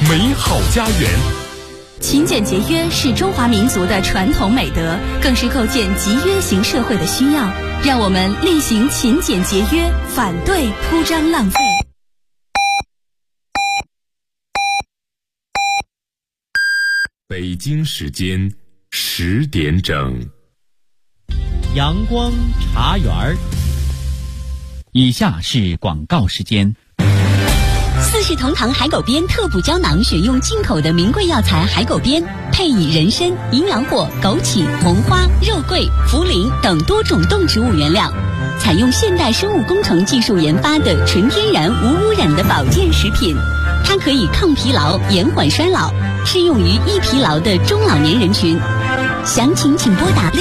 美好家园。 勤俭节约是中华民族的传统美德，更是构建集约型社会的需要。让我们厉行勤俭节约，反对铺张浪费。 北京时间10点整。 阳光茶园儿。以下是广告时间。 四世同堂海狗鞭特补胶囊选用进口的名贵药材海狗鞭，配以人参、银耳果、枸杞、红花、肉桂、茯苓等多种动植物原料，采用现代生物工程技术研发的纯天然无污染的保健食品。它可以抗疲劳、延缓衰老，适用于易疲劳的中老年人群。详情请拨打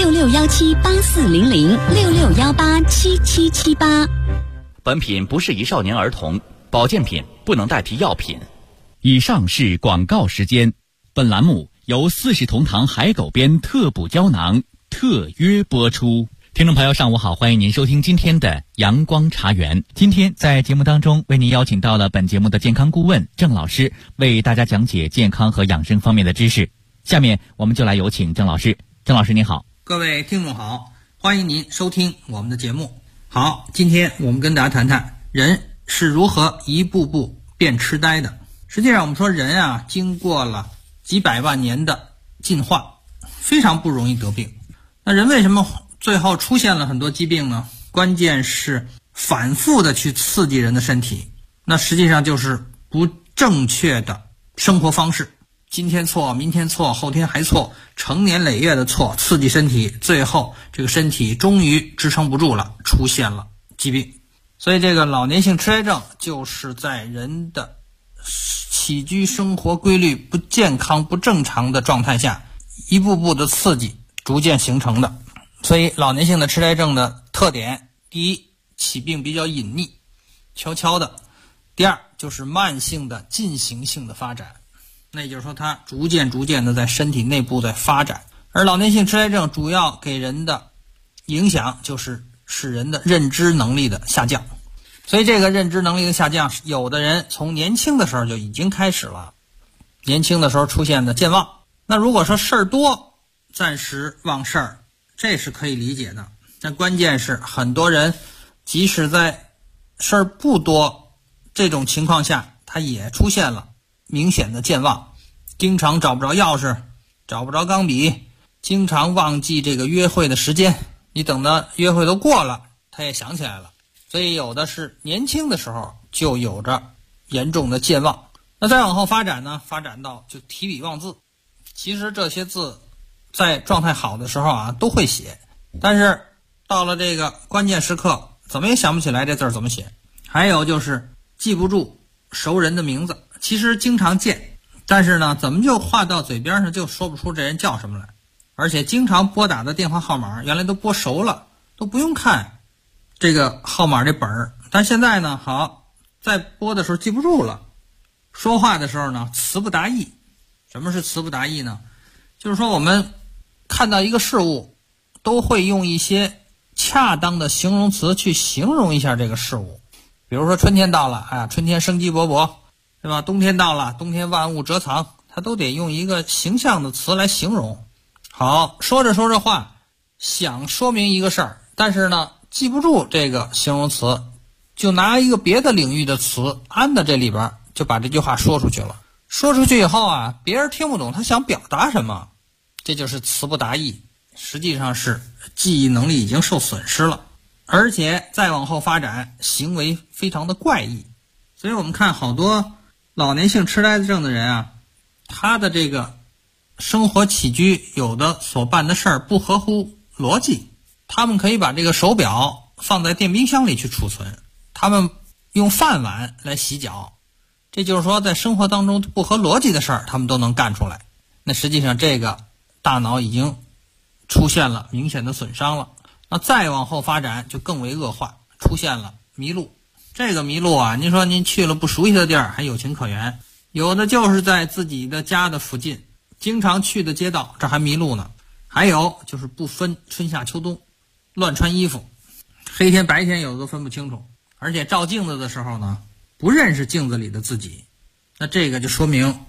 6617840066187778。 本品不适宜少年儿童，保健品不能代替药品。 以上是广告时间。本栏目由四世同堂海狗鞭特补胶囊特约播出。听众朋友上午好，欢迎您收听今天的阳光茶园。今天在节目当中为您邀请到了本节目的健康顾问郑老师，为大家讲解健康和养生方面的知识。下面我们就来有请郑老师。郑老师您好。 各位听众好，欢迎您收听我们的节目。好，今天我们跟大家谈谈人是如何一步步变痴呆的。实际上我们说人啊，经过了几百万年的进化，非常不容易得病。那人为什么最后出现了很多疾病呢？关键是反复的去刺激人的身体，那实际上就是不正确的生活方式。今天错，明天错，后天还错，成年累月的错，刺激身体，最后这个身体终于支撑不住了，出现了疾病。所以这个老年性痴呆症就是在人的起居生活规律不健康不正常的状态下，一步步的刺激逐渐形成的。所以老年性的痴呆症的特点，第一，起病比较隐匿，悄悄的；第二，就是慢性的进行性的发展，那也就是说它逐渐的在身体内部在发展。而老年性痴呆症主要给人的影响就是使人的认知能力的下降。所以这个认知能力的下降，有的人从年轻的时候就已经开始了，年轻的时候出现的健忘。那如果说事儿多，暂时忘事儿，这是可以理解的。但关键是很多人即使在事儿不多这种情况下，他也出现了明显的健忘，经常找不着钥匙，找不着钢笔，经常忘记这个约会的时间，你等到约会都过了他也想起来了。所以有的是年轻的时候就有着严重的健忘。那再往后发展呢，发展到就提笔忘字。其实这些字在状态好的时候啊都会写，但是到了这个关键时刻怎么也想不起来这字儿怎么写。还有就是记不住熟人的名字，其实经常见，但是呢怎么就话到嘴边上就说不出这人叫什么来。而且经常拨打的电话号码原来都拨熟了，都不用看这个号码这本儿，但现在呢好，在拨的时候记不住了，说话的时候呢词不达意。什么是词不达意呢？就是说我们看到一个事物都会用一些恰当的形容词去形容一下这个事物。比如说春天到了，哎呀，春天生机勃勃，对吧？冬天到了，冬天万物折藏，它都得用一个形象的词来形容。好，说着说着话，想说明一个事儿，但是呢记不住这个形容词，就拿一个别的领域的词安在这里边，就把这句话说出去了。说出去以后啊，别人听不懂他想表达什么，这就是词不达意，实际上是记忆能力已经受损失了，而且再往后发展行为非常的怪异。所以我们看好多老年性痴呆症的人啊，他的这个生活起居有的所办的事儿不合乎逻辑。他们可以把这个手表放在电冰箱里去储存，他们用饭碗来洗脚，这就是说在生活当中不合逻辑的事儿他们都能干出来。那实际上这个大脑已经出现了明显的损伤了。那再往后发展就更为恶化，出现了迷路。这个迷路啊，您说您去了不熟悉的地儿还有情可原，有的就是在自己的家的附近经常去的街道，这还迷路呢。还有就是不分春夏秋冬，乱穿衣服，黑天白天有的都分不清楚，而且照镜子的时候呢不认识镜子里的自己。那这个就说明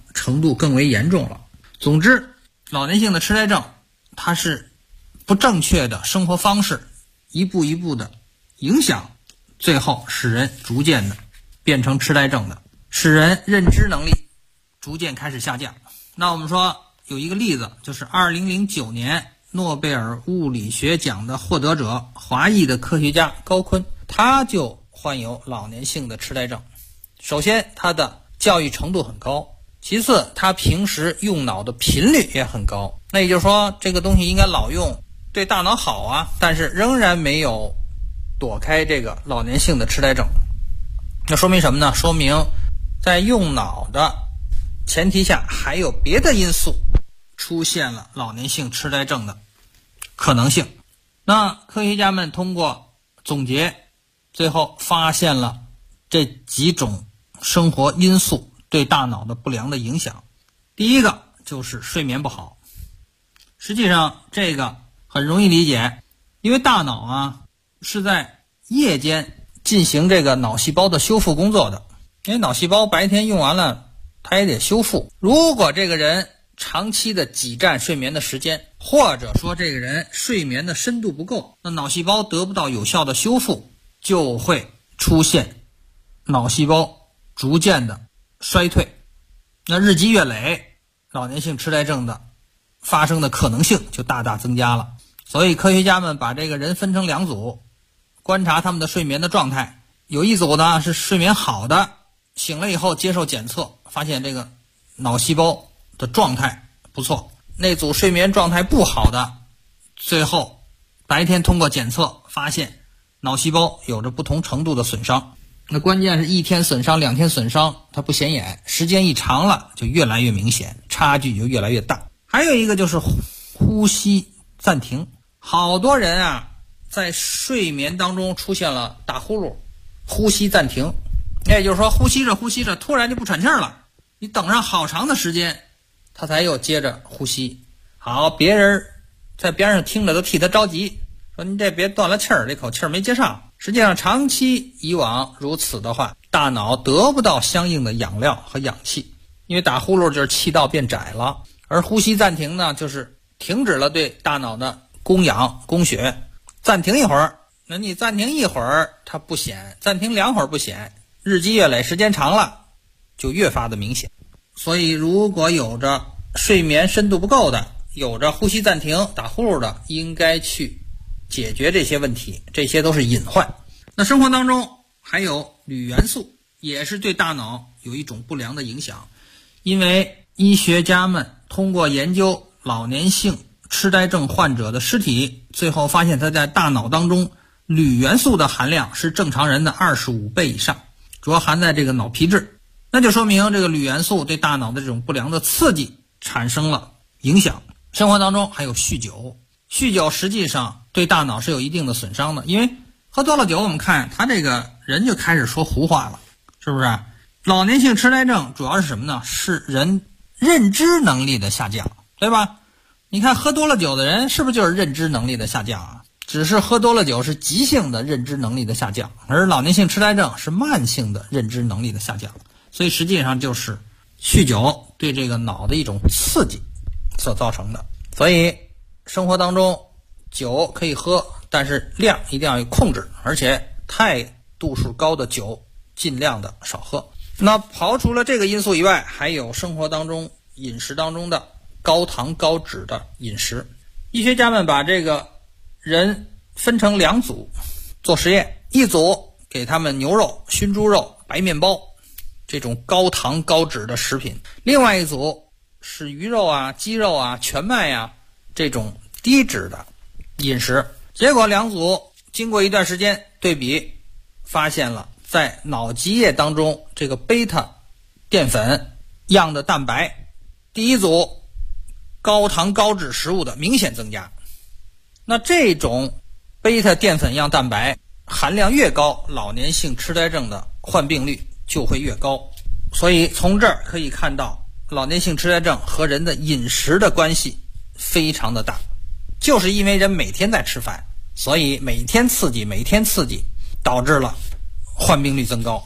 程度更为严重了。总之，老年性的痴呆症它是不正确的生活方式一步一步的影响，最后使人逐渐的变成痴呆症的，使人认知能力逐渐开始下降。那我们说有一个例子，就是2009年诺贝尔物理学奖的获得者，华裔的科学家高锟，他就患有老年性的痴呆症。首先他的教育程度很高，其次他平时用脑的频率也很高，那也就是说这个东西应该老用，对大脑好啊，但是仍然没有躲开这个老年性的痴呆症。那说明什么呢？说明在用脑的前提下还有别的因素出现了老年性痴呆症的可能性。那科学家们通过总结，最后发现了这几种生活因素对大脑的不良的影响。第一个就是睡眠不好。实际上这个很容易理解，因为大脑啊是在夜间进行这个脑细胞的修复工作的，因为脑细胞白天用完了它也得修复。如果这个人长期的挤占睡眠的时间，或者说这个人睡眠的深度不够，那脑细胞得不到有效的修复，就会出现脑细胞逐渐的衰退。那日积月累，老年性痴呆症的发生的可能性就大大增加了。所以科学家们把这个人分成两组，观察他们的睡眠的状态。有一组呢是睡眠好的，醒了以后接受检测，发现这个脑细胞的状态不错。那组睡眠状态不好的，最后白天通过检测发现脑细胞有着不同程度的损伤。那关键是1天损伤2天损伤它不显眼，时间一长了就越来越明显，差距就越来越大。还有一个就是呼吸暂停，好多人啊在睡眠当中出现了打呼噜，呼吸暂停，也就是说呼吸着突然就不喘气儿了，你等上好长的时间他才又接着呼吸。好，别人在边上听着都替他着急，说你这别断了气儿，这口气儿没接上。实际上长期以往如此的话，大脑得不到相应的养料和氧气，因为打呼噜就是气道变窄了，而呼吸暂停呢就是停止了对大脑的供氧供血，暂停一会儿，那你暂停一会儿它不显，暂停2会儿不显，日积月累时间长了就越发的明显。所以如果有着睡眠深度不够的，有着呼吸暂停打呼噜的，应该去解决这些问题，这些都是隐患。那生活当中还有铝元素，也是对大脑有一种不良的影响。因为医学家们通过研究老年性痴呆症患者的尸体，最后发现他在大脑当中铝元素的含量是正常人的25倍以上，主要含在这个脑皮质。那就说明这个铝元素对大脑的这种不良的刺激产生了影响。生活当中还有酗酒，酗酒实际上对大脑是有一定的损伤的，因为喝多了酒我们看他这个人就开始说胡话了，是不是？老年性痴呆症主要是什么呢？是人认知能力的下降，对吧？你看喝多了酒的人是不是就是认知能力的下降啊？只是喝多了酒是急性的认知能力的下降，而老年性痴呆症是慢性的认知能力的下降。所以实际上就是酗酒对这个脑的一种刺激所造成的。所以生活当中酒可以喝，但是量一定要有控制，而且太度数高的酒尽量的少喝。那刨除了这个因素以外，还有生活当中饮食当中的高糖高脂的饮食。医学家们把这个人分成2组做实验，一组给他们牛肉、熏猪肉、白面包这种高糖高脂的食品，另外一组是鱼肉啊、鸡肉啊、全麦啊这种低脂的饮食。结果2组经过一段时间对比，发现了在脑脊液当中这个贝塔淀粉样的蛋白，第一组高糖高脂食物的明显增加。那这种贝塔淀粉样蛋白含量越高，老年性痴呆症的患病率就会越高。所以从这儿可以看到，老年性痴呆症和人的饮食的关系非常的大，就是因为人每天在吃饭，所以每天刺激导致了患病率增高。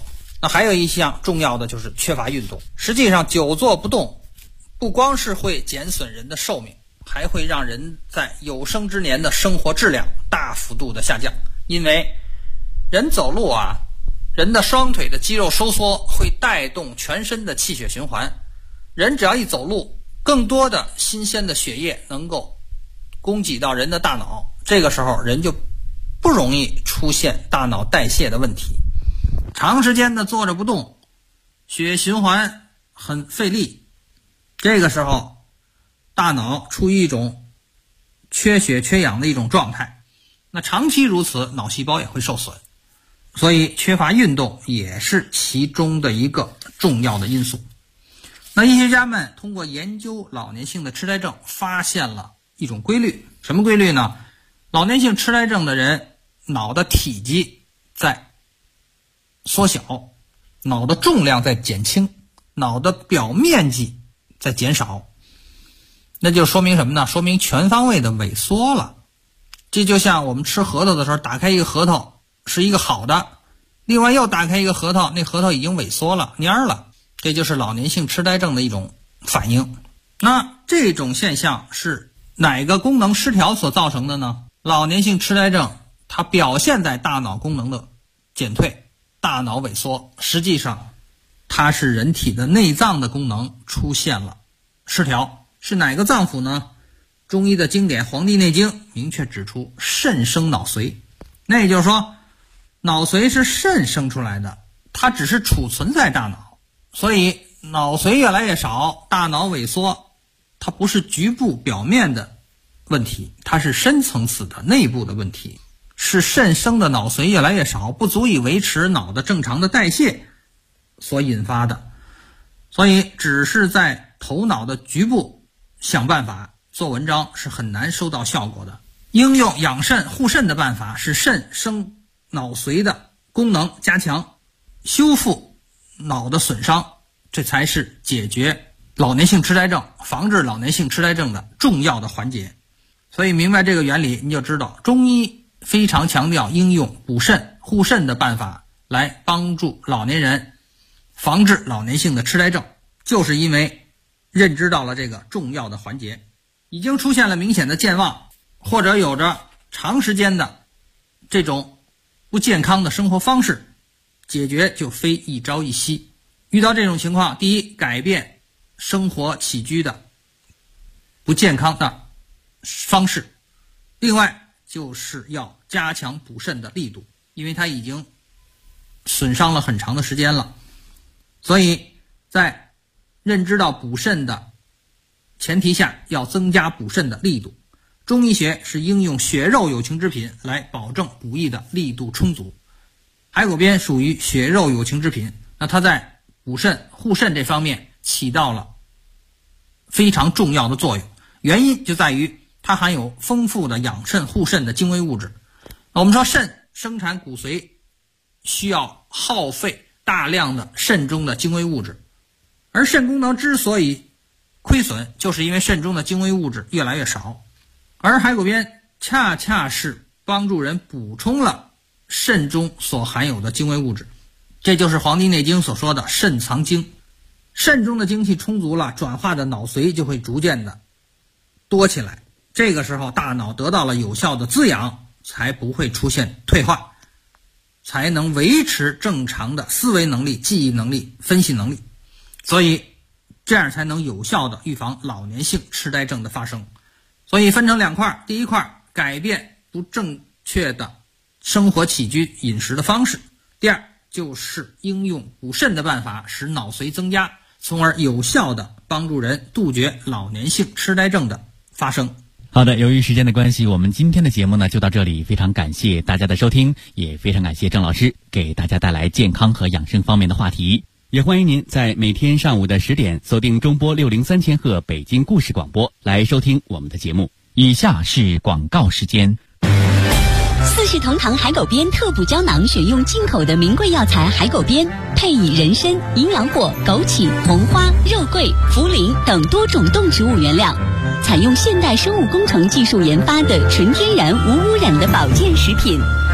那还有一项重要的就是缺乏运动。实际上久坐不动不光是会减损人的寿命，还会让人在有生之年的生活质量大幅度的下降。因为人走路啊，人的双腿的肌肉收缩会带动全身的气血循环，人只要一走路，更多的新鲜的血液能够供给到人的大脑，这个时候人就不容易出现大脑代谢的问题。长时间的坐着不动，血循环很费力，这个时候大脑处于一种缺血缺氧的一种状态，那长期如此，脑细胞也会受损，所以缺乏运动也是其中的一个重要的因素。那医学家们通过研究老年性的痴呆症，发现了一种规律。什么规律呢？老年性痴呆症的人脑的体积在缩小，脑的重量在减轻，脑的表面积在减少。那就说明什么呢？说明全方位的萎缩了。这就像我们吃核桃的时候，打开一个核桃是一个好的，另外又打开一个核桃，那核桃已经萎缩了，蔫了。这就是老年性痴呆症的一种反应。那这种现象是哪个功能失调所造成的呢？老年性痴呆症它表现在大脑功能的减退，大脑萎缩，实际上它是人体的内脏的功能出现了失调。是哪个脏腑呢？中医的经典《黄帝内经》明确指出，肾生脑髓。那也就是说，脑髓是肾生出来的，它只是储存在大脑，所以脑髓越来越少，大脑萎缩，它不是局部表面的问题，它是深层次的内部的问题，是肾生的脑髓越来越少，不足以维持脑的正常的代谢所引发的。所以只是在头脑的局部想办法做文章是很难收到效果的。应用养肾护肾的办法，使肾生脑髓的功能加强，修复脑的损伤，这才是解决老年性痴呆症、防治老年性痴呆症的重要的环节。所以明白这个原理，你就知道中医非常强调应用补肾护肾的办法来帮助老年人防治老年性的痴呆症，就是因为认知到了这个重要的环节。已经出现了明显的健忘，或者有着长时间的这种不健康的生活方式，解决就非一朝一夕。遇到这种情况，第一，改变生活起居的不健康的方式，另外就是要加强补肾的力度，因为它已经损伤了很长的时间了。所以在认知到补肾的前提下，要增加补肾的力度。中医学是应用血肉有情之品来保证补益的力度充足。海狗鞭属于血肉有情之品，那它在补肾护肾这方面起到了非常重要的作用。原因就在于它含有丰富的养肾护肾的精微物质。我们说肾生产骨髓需要耗费大量的肾中的精微物质，而肾功能之所以亏损，就是因为肾中的精微物质越来越少。而海狗鞭恰恰是帮助人补充了肾中所含有的精微物质，这就是《黄帝内经》所说的肾藏精。肾中的精气充足了，转化的脑髓就会逐渐的多起来，这个时候大脑得到了有效的滋养，才不会出现退化，才能维持正常的思维能力、记忆能力、分析能力，所以这样才能有效的预防老年性痴呆症的发生。所以分成两块，第一块改变不正确的生活起居饮食的方式，第二就是应用补肾的办法，使脑髓增加，从而有效的帮助人杜绝老年性痴呆症的发生。 好的，由于时间的关系，我们今天的节目呢就到这里，非常感谢大家的收听，也非常感谢郑老师给大家带来健康和养生方面的话题。也欢迎您在每天上午的10点锁定中波603千赫北京故事广播来收听我们的节目。以下是广告时间。 四世同堂海狗鞭特补胶囊选用进口的名贵药材海狗鞭，配以人参、银杨果、枸杞、红花、肉桂、茯苓等多种动植物原料，采用现代生物工程技术研发的纯天然无污染的保健食品。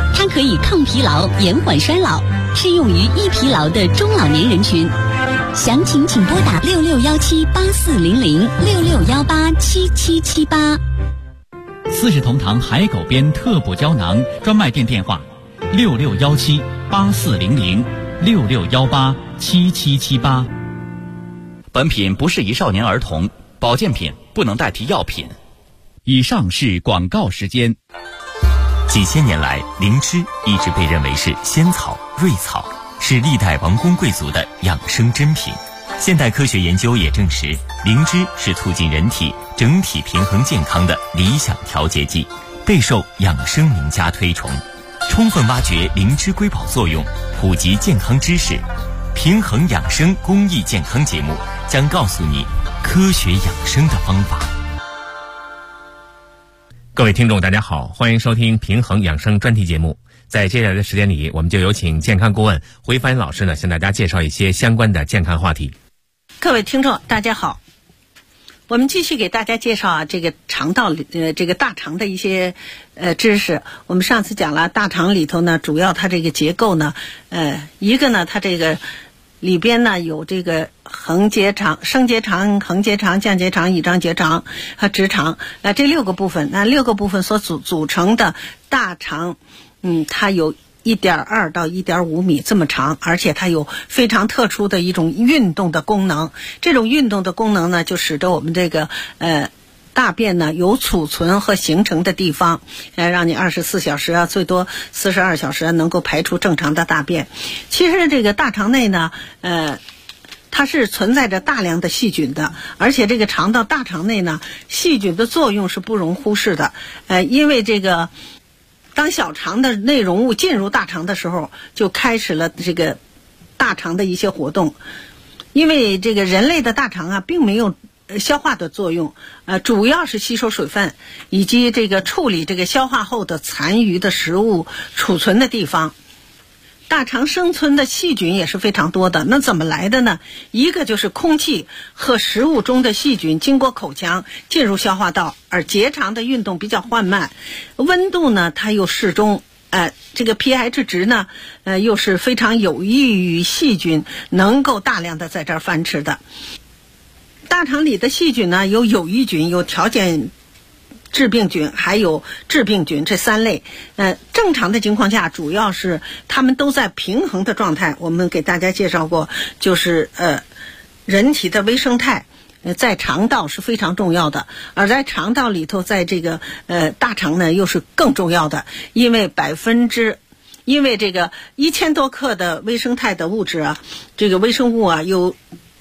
它可以抗疲劳、延缓衰老，适用于易疲劳的中老年人群。详情请拨打6617840066187778。 四世同堂海狗鞭特补胶囊专卖店电话：6617840066187778。 本品不适宜少年儿童，保健品不能代替药品。 以上是广告时间。 几千年来，灵芝一直被认为是仙草、瑞草，是历代王公贵族的养生珍品。现代科学研究也证实，灵芝是促进人体整体平衡健康的理想调节剂，备受养生名家推崇。充分挖掘灵芝瑰宝作用，普及健康知识，平衡养生公益健康节目将告诉你科学养生的方法。 各位听众大家好，欢迎收听平衡养生专题节目。在接下来的时间里，我们就有请健康顾问回帆老师呢，向大家介绍一些相关的健康话题。 各位听众大家好，我们继续给大家介绍这个肠道这个大肠的一些知识。我们上次讲了大肠里头呢，主要它这个结构呢，一个呢它这个里边呢有这个横结肠、升结肠、横结肠、降结肠、乙状结肠和直肠，这6个部分，那6个部分所组成的大肠，它有1.2到1.5米这么长，而且它有非常特殊的一种运动的功能。这种运动的功能呢，就使得我们这个大便呢有储存和形成的地方，让你24小时最多42小时能够排出正常的大便。其实这个大肠内呢，它是存在着大量的细菌的，而且这个大肠内呢，细菌的作用是不容忽视的。因为这个当小肠的内容物进入大肠的时候，就开始了这个大肠的一些活动。因为这个人类的大肠并没有消化的作用，主要是吸收水分以及这个处理这个消化后的残余的食物储存的地方。大肠生存的细菌也是非常多的，那怎么来的呢？一个就是空气和食物中的细菌经过口腔进入消化道，而结肠的运动比较缓慢，温度呢它又适中，这个 pH 值呢又是非常有益于细菌能够大量的在这儿繁殖的。大肠里的细菌呢有有益菌、有条件致病菌还有致病菌，这3类。正常的情况下主要是它们都在平衡的状态。我们给大家介绍过，就是人体的微生态在肠道是非常重要的，而在肠道里头，在这个大肠呢又是更重要的，因为这个1000多克的微生态的物质这个微生物有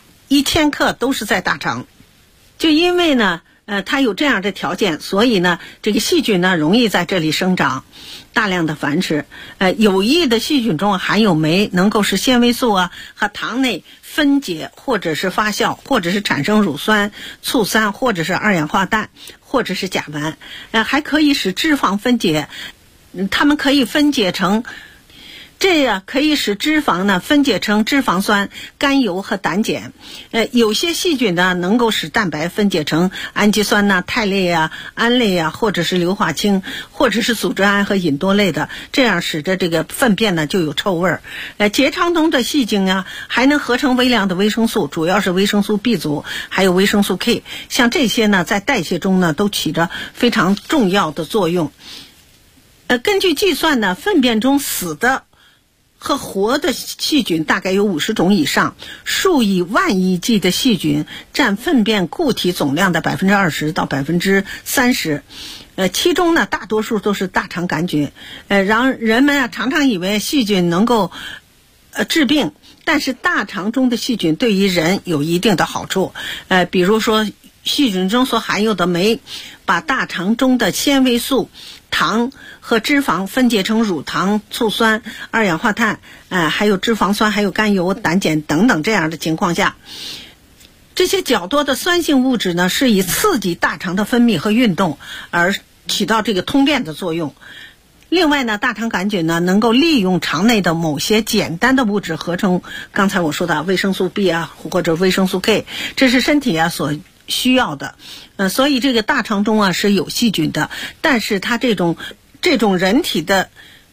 1000克都是在大肠。就因为呢它有这样的条件，所以呢这个细菌呢容易在这里生长，大量的繁殖。有益的细菌中含有酶，能够使纤维素和糖内分解或者是发酵，或者是产生乳酸、醋酸，或者是二氧化氮，或者是甲烷。还可以使脂肪分解，它们可以分解成可以使脂肪呢分解成脂肪酸、甘油和胆碱。有些细菌呢能够使蛋白分解成氨基酸肽类胺类或者是硫化氢，或者是组织胺和隐多类的，这样使得这个粪便呢就有臭味儿。结肠中的细菌还能合成微量的维生素，主要是维生素 B 族还有维生素 K， 像这些呢在代谢中呢都起着非常重要的作用。根据计算呢，粪便中死的和活的细菌大概有50种以上，数以万亿计的细菌占粪便固体总量的20%到30%。其中呢大多数都是大肠杆菌。人们常常以为细菌能够治病，但是大肠中的细菌对于人有一定的好处。比如说细菌中所含有的酶，把大肠中的纤维素、糖和脂肪分解成乳糖、醋酸、二氧化碳，还有脂肪酸，还有甘油、胆碱等等。这样的情况下，这些较多的酸性物质呢是以刺激大肠的分泌和运动而起到这个通便的作用。另外呢，大肠杆菌呢能够利用肠内的某些简单的物质合成刚才我说的维生素 B 或者维生素 K， 这是身体所需要的。所以这个大肠中是有细菌的，但是它这种人体的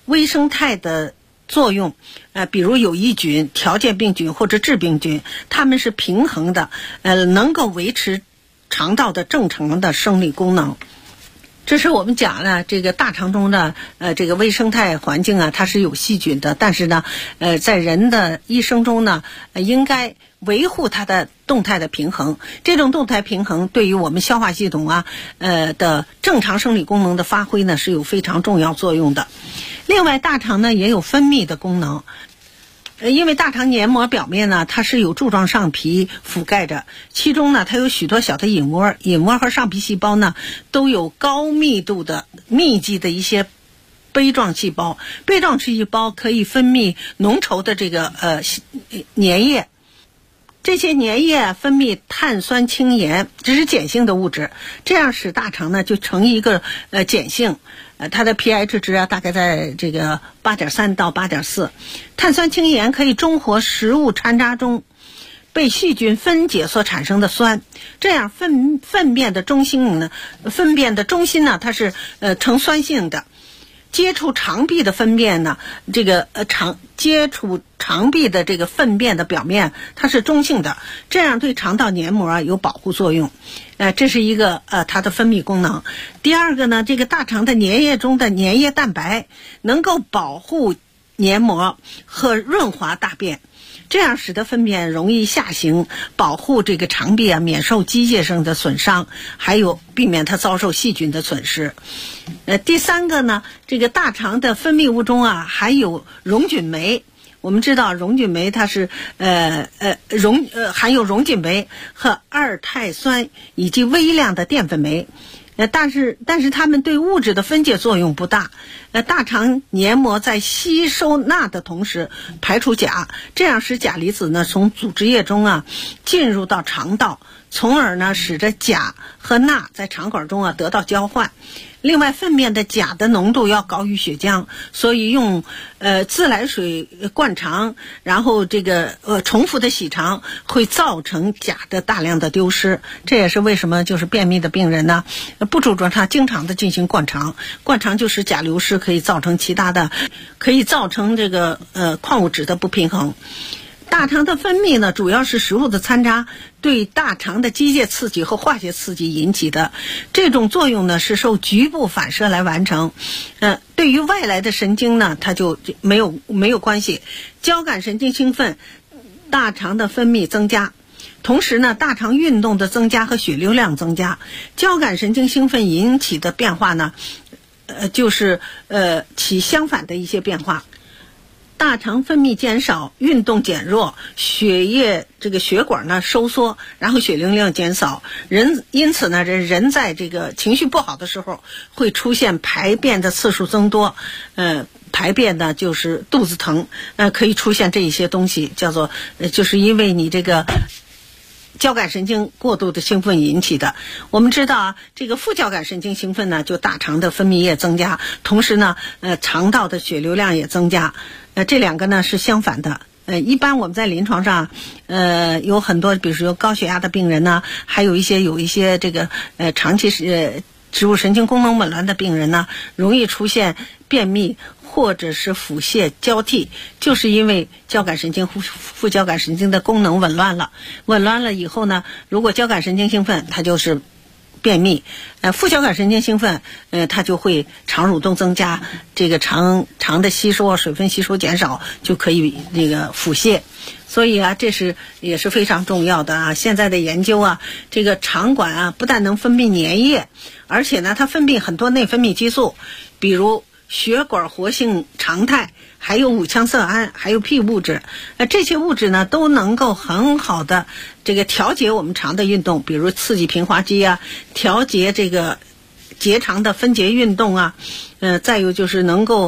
微生态的作用，比如有益菌、条件病菌或者致病菌，它们是平衡的，能够维持肠道的正常的生理功能。这是我们讲了这个大肠中的这个微生态环境啊，它是有细菌的，但是呢在人的一生中呢应该维护它的动态的平衡。这种动态平衡对于我们消化系统啊的正常生理功能的发挥呢是有非常重要作用的。另外大肠呢也有分泌的功能，因为大肠黏膜表面呢它是有柱状上皮覆盖着，其中呢它有许多小的隐窝，隐窝和上皮细胞呢都有高密度的密集的一些杯状细胞，杯状细胞可以分泌浓稠的这个粘液，这些粘液分泌碳酸氢盐，这是碱性的物质，这样使大肠呢就成一个碱性，它的 pH 值啊大概在这个 8.3 到 8.4。 碳酸氢盐可以中和食物残渣中被细菌分解所产生的酸，这样粪便的中心呢它是呈酸性的。接触肠壁的粪便呢，这个接触肠壁的这个粪便的表面它是中性的，这样对肠道黏膜有保护作用。这是一个它的分泌功能。第二个呢，这个大肠的粘液中的粘液蛋白能够保护黏膜和润滑大便，这样使得粪便容易下行，保护这个肠壁啊免受机械性的损伤，还有避免它遭受细菌的损失。第三个呢，这个大肠的分泌物中啊含有溶菌酶。我们知道溶菌酶它是含有溶菌酶和二肽酸以及微量的淀粉酶。但是它们对物质的分解作用不大。大肠黏膜在吸收钠的同时排出钾，这样使钾离子呢从组织液中啊进入到肠道，从而呢使得钾和钠在肠管中啊得到交换。另外粪便的钾的浓度要高于血浆，所以用自来水灌肠，然后这个重复的洗肠会造成钾的大量的丢失。这也是为什么就是便秘的病人呢不注重它经常的进行灌肠，灌肠就使钾流失，可以造成这个矿物质的不平衡。大肠的分泌呢主要是食物的残渣对大肠的机械刺激和化学刺激引起的，这种作用呢是受局部反射来完成。对于外来的神经呢它就没有关系。交感神经兴奋，大肠的分泌增加，同时呢大肠运动的增加和血流量增加。交感神经兴奋引起的变化呢就是起相反的一些变化。大肠分泌减少，运动减弱，血管呢收缩，然后血流量减少。因此呢人在这个情绪不好的时候会出现排便的次数增多，排便呢就是肚子疼，可以出现这一些东西，叫做就是因为你这个交感神经过度的兴奋引起的。我们知道啊，这个副交感神经兴奋呢就大肠的分泌液增加，同时呢肠道的血流量也增加。这两个呢是相反的。一般我们在临床上有很多比如说高血压的病人呢，还有一些这个长期植物神经功能紊乱的病人呢，容易出现便秘或者是腹泻交替，就是因为交感神经副交感神经的功能紊乱了以后呢，如果交感神经兴奋它就是便秘，副交感神经兴奋它就会肠蠕动增加，这个肠的吸收水分吸收减少，就可以那个腹泻。所以啊这也是非常重要的啊。现在的研究啊，这个肠管啊不但能分泌粘液，而且呢它分泌很多内分泌激素，比如血管活性常态，还有五羟色胺，还有 P 物质。这些物质呢都能够很好的这个调节我们肠的运动，比如刺激平滑肌啊，调节这个结肠的分解运动啊，再有就是能够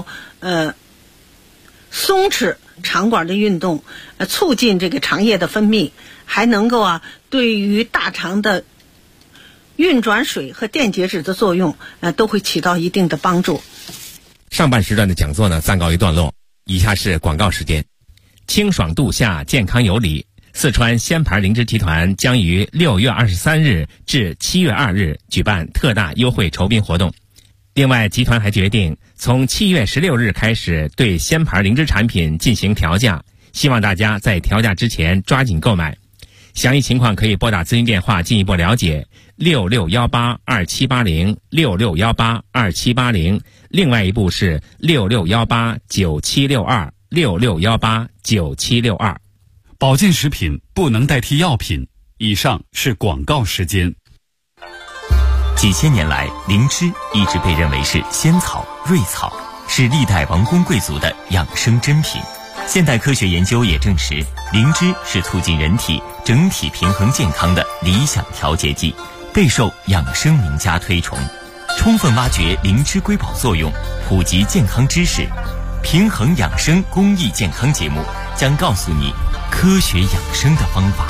松弛肠管的运动，促进这个肠液的分泌，还能够啊对于大肠的运转水和电解质的作用都会起到一定的帮助。 上半时段的讲座呢暂告一段落，以下是广告时间。清爽度夏，健康有理。四川鲜牌灵芝集团将于6月23日至7月2日举办特大优惠酬宾活动。 另外，集团还决定从7月16日开始对鲜牌灵芝产品进行调价，希望大家在调价之前抓紧购买。详细情况可以拨打咨询电话进一步了解，66182780，66182780，另外一部是66189762，66189762。 保健食品不能代替药品。以上是广告时间。 几千年来，灵芝一直被认为是仙草、瑞草，是历代王公贵族的养生珍品。现代科学研究也证实，灵芝是促进人体整体平衡健康的理想调节剂，备受养生名家推崇。充分挖掘灵芝瑰宝作用，普及健康知识，平衡养生公益健康节目将告诉你科学养生的方法。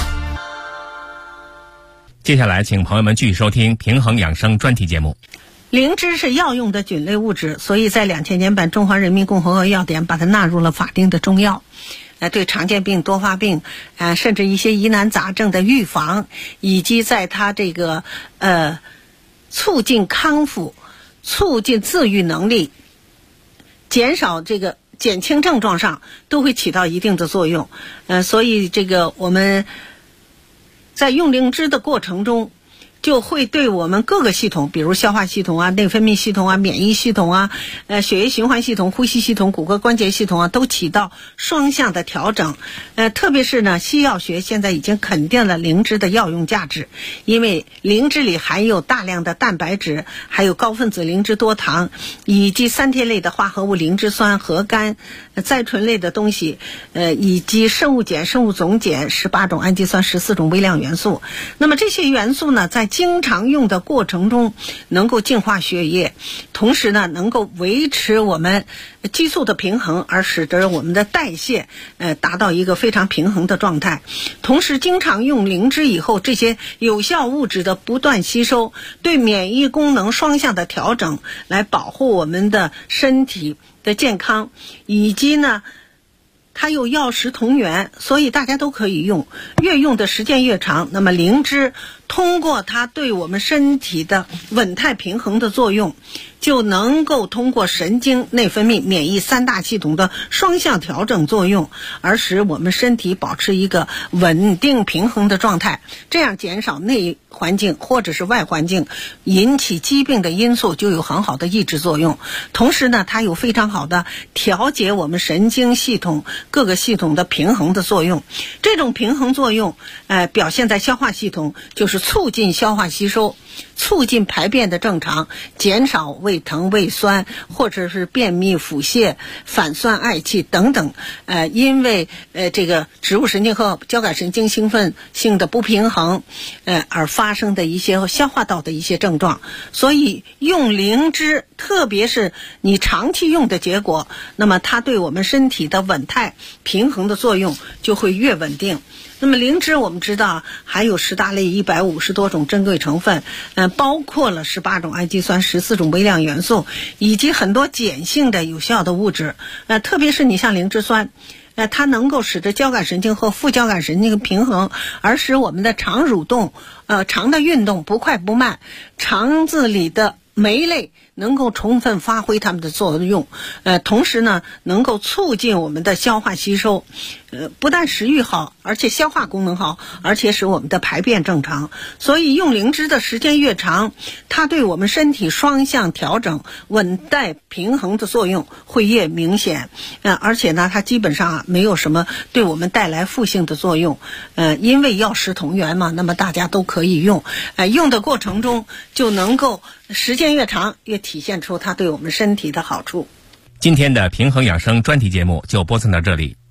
接下来请朋友们继续收听平衡养生专题节目。 灵芝是药用的菌类物质，所以在2000年版中华人民共和国药典把它纳入了法定的中药。对常见病、多发病，甚至一些疑难杂症的预防，以及在它这个促进康复、促进自愈能力、减轻症状上都会起到一定的作用。所以这个我们在用灵芝的过程中，就会对我们各个系统，比如消化系统啊、内分泌系统啊、免疫系统啊、血液循环系统、呼吸系统、骨骼关节系统啊，都起到双向的调整。特别是呢，西药学现在已经肯定了灵芝的药用价值，因为灵芝里含有大量的蛋白质，还有高分子灵芝多糖，以及三萜类的化合物灵芝酸、核苷、甾醇类的东西，以及生物碱、生物总碱、18种氨基酸、14种微量元素。那么这些元素呢，在经常用的过程中能够净化血液，同时呢能够维持我们激素的平衡，而使得我们的代谢达到一个非常平衡的状态。同时经常用灵芝以后，这些有效物质的不断吸收，对免疫功能双向的调整，来保护我们的身体的健康，以及呢它有药食同源，所以大家都可以用，越用的时间越长。那么灵芝通过它对我们身体的稳态平衡的作用，就能够通过神经、内分泌、免疫三大系统的双向调整作用，而使我们身体保持一个稳定平衡的状态，这样减少内环境或者是外环境引起疾病的因素，就有很好的抑制作用。同时呢，它有非常好的调节我们神经系统各个系统的平衡的作用。这种平衡作用表现在消化系统，就是促进消化吸收，促进排便的正常，减少胃疼、胃酸，或者是便秘、腹泻、反酸、嗳气等等。因为这个植物神经和交感神经兴奋性的不平衡，而发生的一些消化道的一些症状。所以用灵芝，特别是你长期用的结果，那么它对我们身体的稳态平衡的作用就会越稳定。那么灵芝我们知道还有10大类150多种珍贵成分，包括了18种氨基酸、14种微量元素，以及很多碱性的有效的物质。特别是你像灵芝酸，它能够使得交感神经和副交感神经平衡，而使我们的肠蠕动、肠的运动不快不慢，肠子里的酶类能够充分发挥它们的作用，同时呢，能够促进我们的消化吸收，不但食欲好，而且消化功能好，而且使我们的排便正常。所以用灵芝的时间越长，它对我们身体双向调整、稳态平衡的作用会越明显。而且呢，它基本上没有什么对我们带来负性的作用。因为药食同源嘛，那么大家都可以用。用的过程中就能够时间越长，越体现出它对我们身体的好处。 今天的平衡养生专题节目就播送到这里。